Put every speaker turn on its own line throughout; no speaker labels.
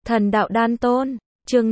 Thần đạo đan tôn, chương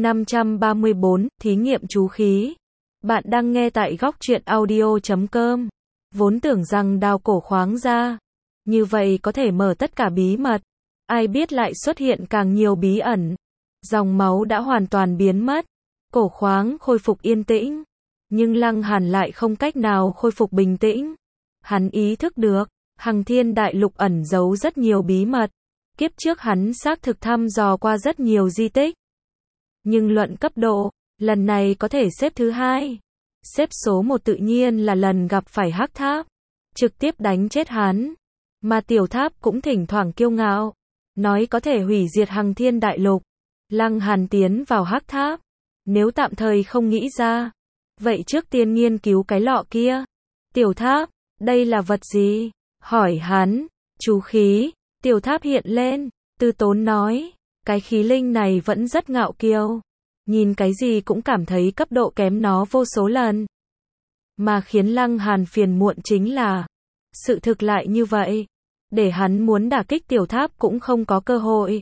534, thí nghiệm chú khí. Bạn đang nghe tại góc truyện audio.com. Vốn tưởng rằng đào cổ khoáng ra, như vậy có thể mở tất cả bí mật. Ai biết lại xuất hiện càng nhiều bí ẩn. Dòng máu đã hoàn toàn biến mất. Cổ khoáng khôi phục yên tĩnh. Nhưng Lăng Hàn lại không cách nào khôi phục bình tĩnh. Hắn ý thức được, Hằng Thiên Đại Lục ẩn giấu rất nhiều bí mật. Kiếp trước hắn xác thực thăm dò qua rất nhiều di tích. Nhưng luận cấp độ, lần này có thể xếp thứ hai. Xếp số 1 tự nhiên là lần gặp phải Hắc Tháp. Trực tiếp đánh chết hắn. Mà Tiểu Tháp cũng thỉnh thoảng kiêu ngạo. Nói có thể hủy diệt Hằng Thiên Đại Lục. Lăng Hàn tiến vào Hắc Tháp. Nếu tạm thời không nghĩ ra. Vậy trước tiên nghiên cứu cái lọ kia. Tiểu Tháp, đây là vật gì? Hỏi hắn. Chú khí. Tiểu Tháp hiện lên, Tư Tốn nói, cái khí linh này vẫn rất ngạo kiêu, nhìn cái gì cũng cảm thấy cấp độ kém nó vô số lần. Mà khiến Lăng Hàn phiền muộn chính là, sự thực lại như vậy, để hắn muốn đả kích Tiểu Tháp cũng không có cơ hội.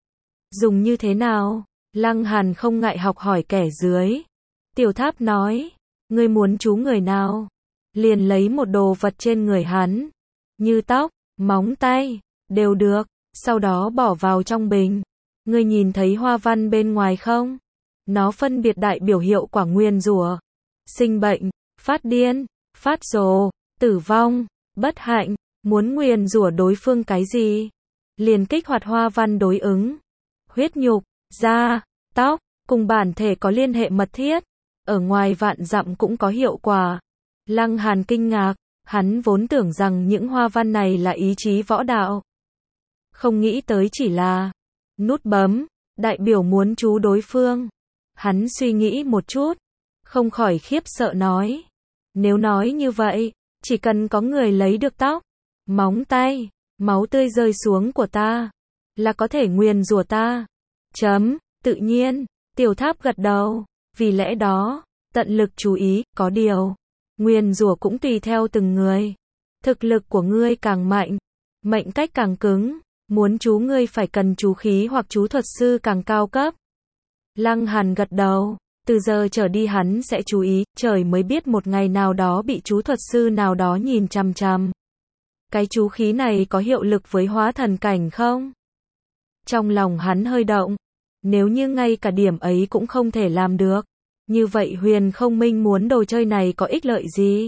Dùng như thế nào? Lăng Hàn không ngại học hỏi kẻ dưới. Tiểu Tháp nói, ngươi muốn chú người nào? Liền lấy một đồ vật trên người hắn, như tóc, móng tay, đều được, sau đó bỏ vào trong bình. Ngươi nhìn thấy hoa văn bên ngoài không? Nó phân biệt đại biểu hiệu quả nguyền rủa, sinh bệnh, phát điên, phát rồ, tử vong, bất hạnh. Muốn nguyền rủa đối phương cái gì? Liền kích hoạt hoa văn đối ứng. Huyết nhục, da, tóc, cùng bản thể có liên hệ mật thiết. Ở ngoài vạn dặm cũng có hiệu quả. Lăng Hàn kinh ngạc, hắn vốn tưởng rằng những hoa văn này là ý chí võ đạo. Không nghĩ tới chỉ là nút bấm, đại biểu muốn chú đối phương. Hắn suy nghĩ một chút, không khỏi khiếp sợ nói. Nếu nói như vậy, chỉ cần có người lấy được tóc, móng tay, máu tươi rơi xuống của ta, là có thể nguyền rủa ta. Tự nhiên, Tiểu Tháp gật đầu, vì lẽ đó, tận lực chú ý, có điều, nguyền rủa cũng tùy theo từng người. Thực lực của ngươi càng mạnh, mệnh cách càng cứng. Muốn chú ngươi phải cần chú khí hoặc chú thuật sư càng cao cấp. Lăng Hàn gật đầu, từ giờ trở đi hắn sẽ chú ý, trời mới biết một ngày nào đó bị chú thuật sư nào đó nhìn chằm chằm. Cái chú khí này có hiệu lực với hóa thần cảnh không? Trong lòng hắn hơi động, nếu như ngay cả điểm ấy cũng không thể làm được, như vậy Huyền Không Minh muốn đồ chơi này có ích lợi gì?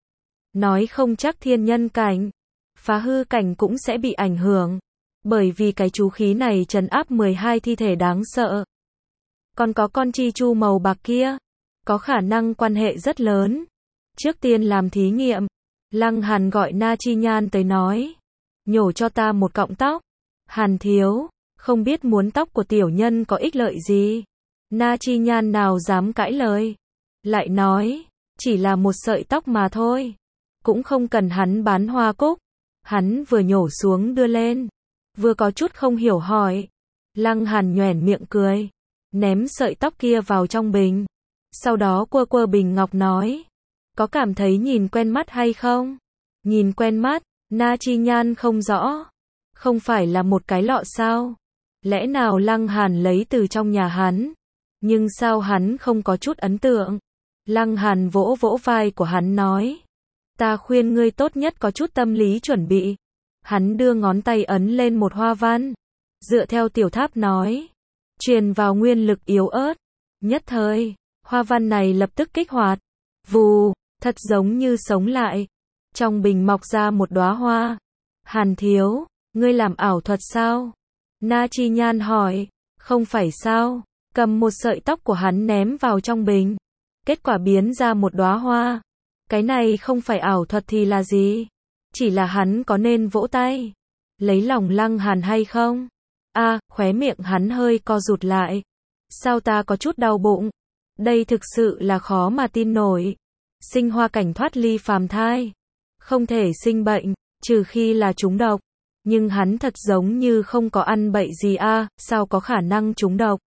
Nói không chắc thiên nhân cảnh, phá hư cảnh cũng sẽ bị ảnh hưởng. Bởi vì cái chú khí này trấn áp 12 thi thể đáng sợ. Còn có con chi chu màu bạc kia, có khả năng quan hệ rất lớn. Trước tiên làm thí nghiệm, Lăng Hàn gọi Na Chi Nhan tới nói, nhổ cho ta một cọng tóc. Hàn thiếu, không biết muốn tóc của tiểu nhân có ích lợi gì. Na Chi Nhan nào dám cãi lời, lại nói, chỉ là một sợi tóc mà thôi, cũng không cần hắn bán hoa cúc. Hắn vừa nhổ xuống đưa lên, vừa có chút không hiểu hỏi. Lăng Hàn nhoẻn miệng cười, ném sợi tóc kia vào trong bình. Sau đó quơ quơ bình ngọc nói, có cảm thấy nhìn quen mắt hay không? Nhìn quen mắt, Na Chi Nhan không rõ. Không phải là một cái lọ sao? Lẽ nào Lăng Hàn lấy từ trong nhà hắn? Nhưng sao hắn không có chút ấn tượng? Lăng Hàn vỗ vỗ vai của hắn nói, ta khuyên ngươi tốt nhất có chút tâm lý chuẩn bị. Hắn đưa ngón tay ấn lên một hoa văn. Dựa theo Tiểu Tháp nói, truyền vào nguyên lực yếu ớt. Nhất thời, hoa văn này lập tức kích hoạt. Vù, thật giống như sống lại. Trong bình mọc ra một đóa hoa. Hàn thiếu, ngươi làm ảo thuật sao? Na Chi Nhan hỏi, không phải sao? Cầm một sợi tóc của hắn ném vào trong bình. Kết quả biến ra một đóa hoa. Cái này không phải ảo thuật thì là gì? Chỉ là hắn có nên vỗ tay, lấy lòng Lăng Hàn hay không? Khóe miệng hắn hơi co rụt lại. Sao ta có chút đau bụng? Đây thực sự là khó mà tin nổi. Sinh hoa cảnh thoát ly phàm thai, không thể sinh bệnh, trừ khi là trúng độc. Nhưng hắn thật giống như không có ăn bậy gì sao có khả năng trúng độc?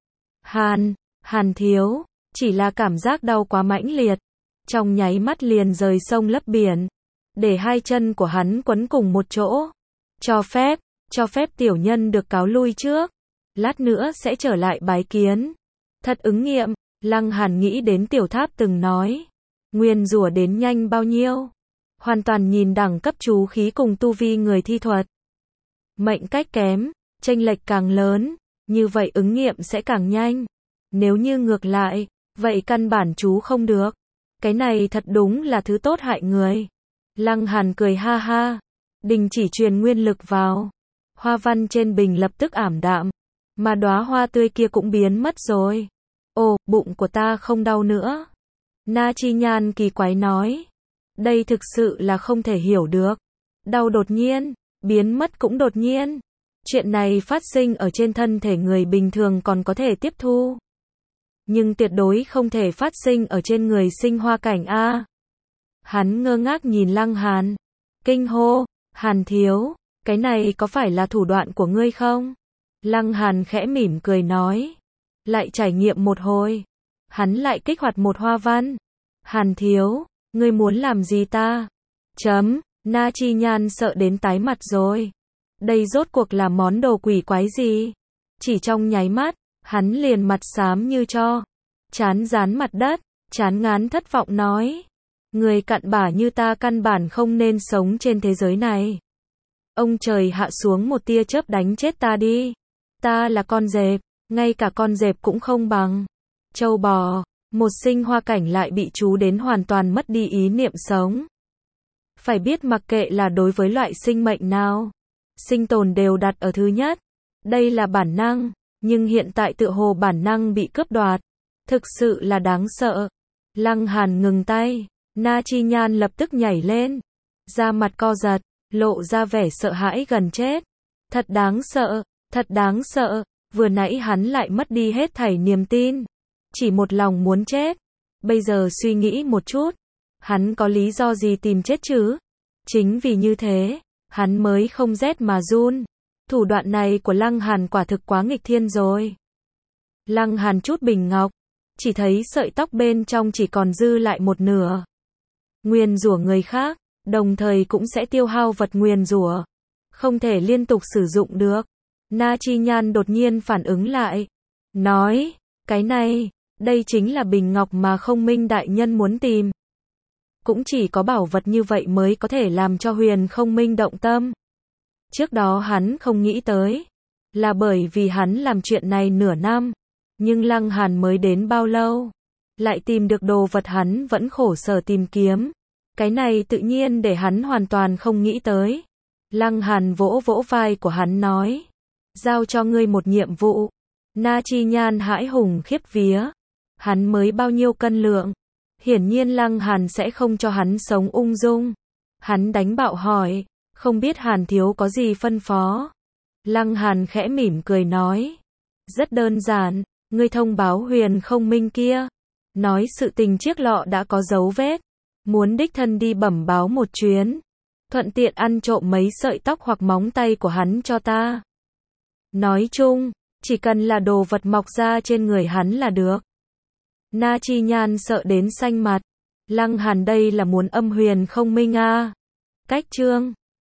Hàn thiếu, chỉ là cảm giác đau quá mãnh liệt. Trong nháy mắt liền rời sông lấp biển. Để hai chân của hắn quấn cùng một chỗ. Cho phép tiểu nhân được cáo lui trước. lát nữa sẽ trở lại bái kiến. Thật ứng nghiệm, Lăng Hàn nghĩ đến Tiểu Tháp từng nói. Nguyền rủa đến nhanh bao nhiêu? Hoàn toàn nhìn đẳng cấp chú khí cùng tu vi người thi thuật. Mệnh cách kém, chênh lệch càng lớn, như vậy ứng nghiệm sẽ càng nhanh. Nếu như ngược lại, vậy căn bản chú không được. Cái này thật đúng là thứ tốt hại người. Lăng Hàn cười ha ha, đình chỉ truyền nguyên lực vào. Hoa văn trên bình lập tức ảm đạm, mà đóa hoa tươi kia cũng biến mất rồi. Ồ, bụng của ta không đau nữa. Na Chi Nhan kỳ quái nói. Đây thực sự là không thể hiểu được. Đau đột nhiên, biến mất cũng đột nhiên. Chuyện này phát sinh ở trên thân thể người bình thường còn có thể tiếp thu. Nhưng tuyệt đối không thể phát sinh ở trên người sinh hoa cảnh A. Hắn ngơ ngác nhìn Lăng Hàn. Kinh hô, Hàn thiếu, cái này có phải là thủ đoạn của ngươi không? Lăng Hàn khẽ mỉm cười nói. Lại trải nghiệm một hồi. Hắn lại kích hoạt một hoa văn. Hàn thiếu, ngươi muốn làm gì ta? Na Chi Nhan sợ đến tái mặt rồi. Đây rốt cuộc là món đồ quỷ quái gì? Chỉ trong nháy mắt, hắn liền mặt xám như tro. Chán dán mặt đất, chán ngán thất vọng nói. Người cặn bã như ta căn bản không nên sống trên thế giới này. Ông trời hạ xuống một tia chớp đánh chết ta đi. Ta là con dẹp, ngay cả con dẹp cũng không bằng. Trâu bò, một sinh hoa cảnh lại bị chú đến hoàn toàn mất đi ý niệm sống. Phải biết mặc kệ là đối với loại sinh mệnh nào, sinh tồn đều đặt ở thứ nhất. Đây là bản năng, nhưng hiện tại tựa hồ bản năng bị cướp đoạt. Thực sự là đáng sợ. Lăng Hàn ngừng tay, Na Chi Nhan lập tức nhảy lên. Da mặt co giật, lộ ra vẻ sợ hãi gần chết. Thật đáng sợ, thật đáng sợ. Vừa nãy hắn lại mất đi hết thảy niềm tin. Chỉ một lòng muốn chết. Bây giờ suy nghĩ một chút. Hắn có lý do gì tìm chết chứ? Chính vì như thế, hắn mới không rét mà run. Thủ đoạn này của Lăng Hàn quả thực quá nghịch thiên rồi. Lăng Hàn chút bình ngọc, chỉ thấy sợi tóc bên trong chỉ còn dư lại một nửa. Nguyền rủa người khác, đồng thời cũng sẽ tiêu hao vật nguyền rủa. Không thể liên tục sử dụng được. Na Chi Nhan đột nhiên phản ứng lại. Nói, cái này, đây chính là bình ngọc mà Không Minh đại nhân muốn tìm. Cũng chỉ có bảo vật như vậy mới có thể làm cho Huyền Không Minh động tâm. Trước đó hắn không nghĩ tới. Là bởi vì hắn làm chuyện này nửa năm. Nhưng Lăng Hàn mới đến bao lâu? Lại tìm được đồ vật hắn vẫn khổ sở tìm kiếm. Cái này tự nhiên để hắn hoàn toàn không nghĩ tới. Lăng Hàn vỗ vỗ vai của hắn nói. Giao cho ngươi một nhiệm vụ. Na Chi Nhan hãi hùng khiếp vía. Hắn mới bao nhiêu cân lượng. Hiển nhiên Lăng Hàn sẽ không cho hắn sống ung dung. Hắn đánh bạo hỏi. Không biết Hàn thiếu có gì phân phó. Lăng Hàn khẽ mỉm cười nói. Rất đơn giản. Ngươi thông báo Huyền Không Minh kia. Nói sự tình chiếc lọ đã có dấu vết. Muốn đích thân đi bẩm báo một chuyến. Thuận tiện ăn trộm mấy sợi tóc hoặc móng tay của hắn cho ta. Nói chung, chỉ cần là đồ vật mọc ra trên người hắn là được. Na Chi Nhan sợ đến xanh mặt. Lăng Hàn đây là muốn âm Huyền Không Minh à. Cách chương